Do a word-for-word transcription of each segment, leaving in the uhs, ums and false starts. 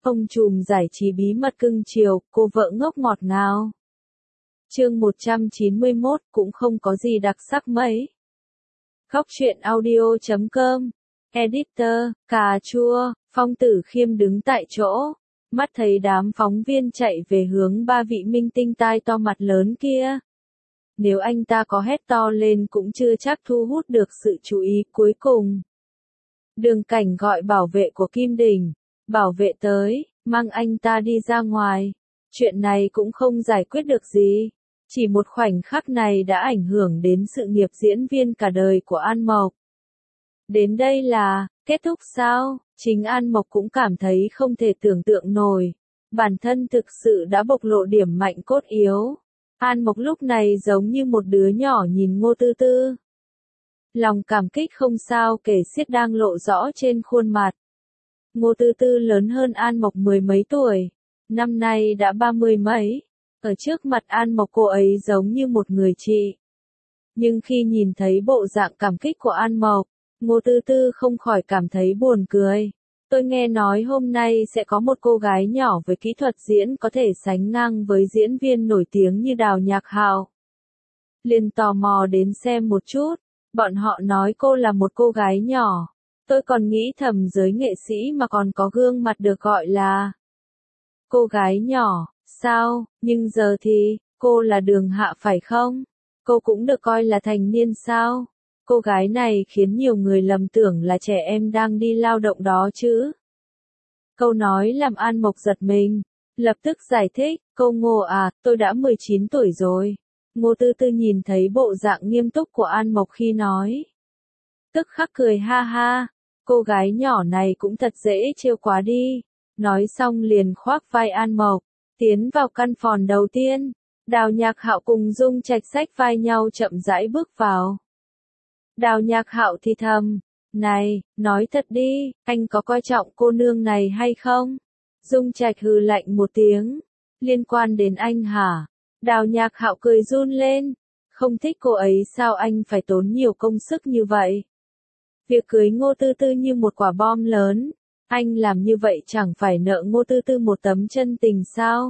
Ông trùm giải trí bí mật cưng chiều, cô vợ ngốc ngọt ngào. Chương một trăm chín mươi mốt, cũng không có gì đặc sắc mấy. Góc truyện audio chấm com. Editor, cà chua, Phong Tử Khiêm đứng tại chỗ. Mắt thấy đám phóng viên chạy về hướng ba vị minh tinh tai to mặt lớn kia. Nếu anh ta có hét to lên cũng chưa chắc thu hút được sự chú ý cuối cùng. Đường Cảnh gọi bảo vệ của Kim Đình. Bảo vệ tới, mang anh ta đi ra ngoài. Chuyện này cũng không giải quyết được gì. Chỉ một khoảnh khắc này đã ảnh hưởng đến sự nghiệp diễn viên cả đời của An Mộc. Đến đây là, kết thúc sao? Chính An Mộc cũng cảm thấy không thể tưởng tượng nổi. Bản thân thực sự đã bộc lộ điểm mạnh cốt yếu. An Mộc lúc này giống như một đứa nhỏ nhìn Ngô Tư Tư. Lòng cảm kích không sao kể xiết đang lộ rõ trên khuôn mặt. Ngô Tư Tư lớn hơn An Mộc mười mấy tuổi, năm nay đã ba mươi mấy. Ở trước mặt An Mộc cô ấy giống như một người chị. Nhưng khi nhìn thấy bộ dạng cảm kích của An Mộc, Ngô Tư Tư không khỏi cảm thấy buồn cười. Tôi nghe nói hôm nay sẽ có một cô gái nhỏ với kỹ thuật diễn có thể sánh ngang với diễn viên nổi tiếng như Đào Nhạc Hạo. Liền tò mò đến xem một chút, bọn họ nói cô là một cô gái nhỏ. Tôi còn nghĩ thầm giới nghệ sĩ mà còn có gương mặt được gọi là cô gái nhỏ, sao, nhưng giờ thì, cô là Đường Hạ phải không? Cô cũng được coi là thành niên sao? Cô gái này khiến nhiều người lầm tưởng là trẻ em đang đi lao động đó chứ. Câu nói làm An Mộc giật mình, lập tức giải thích, cô Ngô à, tôi đã mười chín tuổi rồi. Ngô Tư Tư nhìn thấy bộ dạng nghiêm túc của An Mộc khi nói. Tức khắc cười ha ha. Cô gái nhỏ này cũng thật dễ trêu quá đi. Nói xong liền khoác vai An Mộc, tiến vào căn phòng đầu tiên. Đào Nhạc Hạo cùng Dung Trạch xách vai nhau chậm rãi bước vào. Đào Nhạc Hạo thì thầm, này, nói thật đi, anh có coi trọng cô nương này hay không? Dung Trạch hừ lạnh một tiếng, liên quan đến anh hả? Đào Nhạc Hạo cười run lên, không thích cô ấy sao anh phải tốn nhiều công sức như vậy? Việc cưới Ngô Tư Tư như một quả bom lớn, anh làm như vậy chẳng phải nợ Ngô Tư Tư một tấm chân tình sao?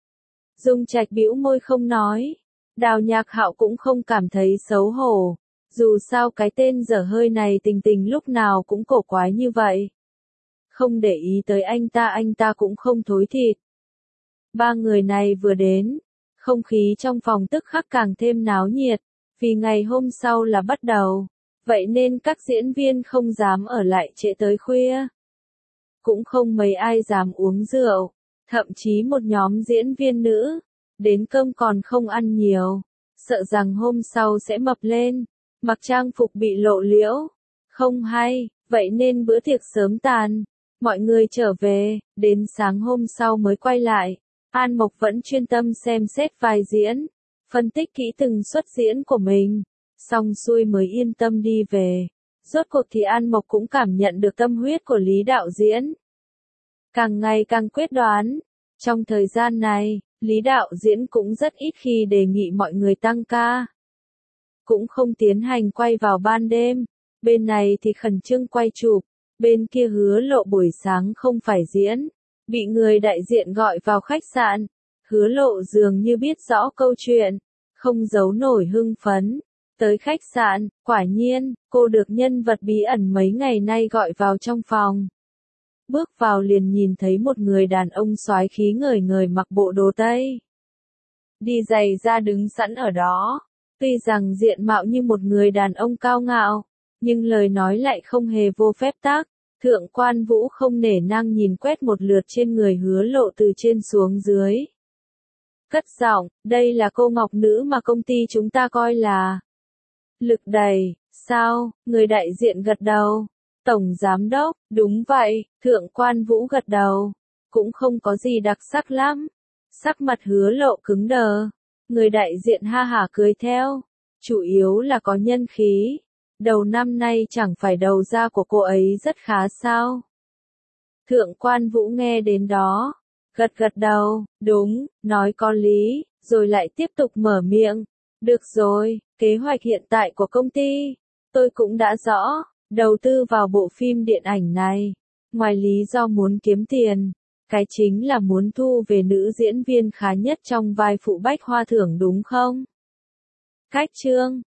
Dung Trạch bĩu môi không nói, Đào Nhạc Hạo cũng không cảm thấy xấu hổ, dù sao cái tên dở hơi này tình tình lúc nào cũng cổ quái như vậy. Không để ý tới anh ta anh ta cũng không thối thịt. Ba người này vừa đến, không khí trong phòng tức khắc càng thêm náo nhiệt, vì ngày hôm sau là bắt đầu. Vậy nên các diễn viên không dám ở lại trễ tới khuya. Cũng không mấy ai dám uống rượu, thậm chí một nhóm diễn viên nữ, đến cơm còn không ăn nhiều, sợ rằng hôm sau sẽ mập lên, mặc trang phục bị lộ liễu, không hay, vậy nên bữa tiệc sớm tàn, mọi người trở về, đến sáng hôm sau mới quay lại. An Mộc vẫn chuyên tâm xem xét vai diễn, phân tích kỹ từng suất diễn của mình. Xong xuôi mới yên tâm đi về. Rốt cuộc thì An Mộc cũng cảm nhận được tâm huyết của Lý đạo diễn. Càng ngày càng quyết đoán. Trong thời gian này, Lý đạo diễn cũng rất ít khi đề nghị mọi người tăng ca. Cũng không tiến hành quay vào ban đêm. Bên này thì khẩn trương quay chụp. Bên kia Hứa Lộ buổi sáng không phải diễn. Bị người đại diện gọi vào khách sạn. Hứa Lộ dường như biết rõ câu chuyện. Không giấu nổi hưng phấn. Tới khách sạn, quả nhiên, cô được nhân vật bí ẩn mấy ngày nay gọi vào trong phòng. Bước vào liền nhìn thấy một người đàn ông soái khí ngời ngời mặc bộ đồ Tây. Đi giày da đứng sẵn ở đó. Tuy rằng diện mạo như một người đàn ông cao ngạo, nhưng lời nói lại không hề vô phép tắc. Thượng quan Vũ không nể nang nhìn quét một lượt trên người Hứa Lộ từ trên xuống dưới. Cất giọng, đây là cô ngọc nữ mà công ty chúng ta coi là lực đầy, sao, người đại diện gật đầu. Tổng giám đốc, đúng vậy, thượng quan Vũ gật đầu. Cũng không có gì đặc sắc lắm. Sắc mặt Hứa Lộ cứng đờ. Người đại diện ha hả cười theo. Chủ yếu là có nhân khí. Đầu năm nay chẳng phải đầu ra của cô ấy rất khá sao. Thượng quan Vũ nghe đến đó. Gật gật đầu, đúng, nói có lý, rồi lại tiếp tục mở miệng. Được rồi, kế hoạch hiện tại của công ty, tôi cũng đã rõ, đầu tư vào bộ phim điện ảnh này. Ngoài lý do muốn kiếm tiền, Cái chính là muốn thu về nữ diễn viên khá nhất trong vai phụ Bách Hoa Thưởng đúng không? Khách trương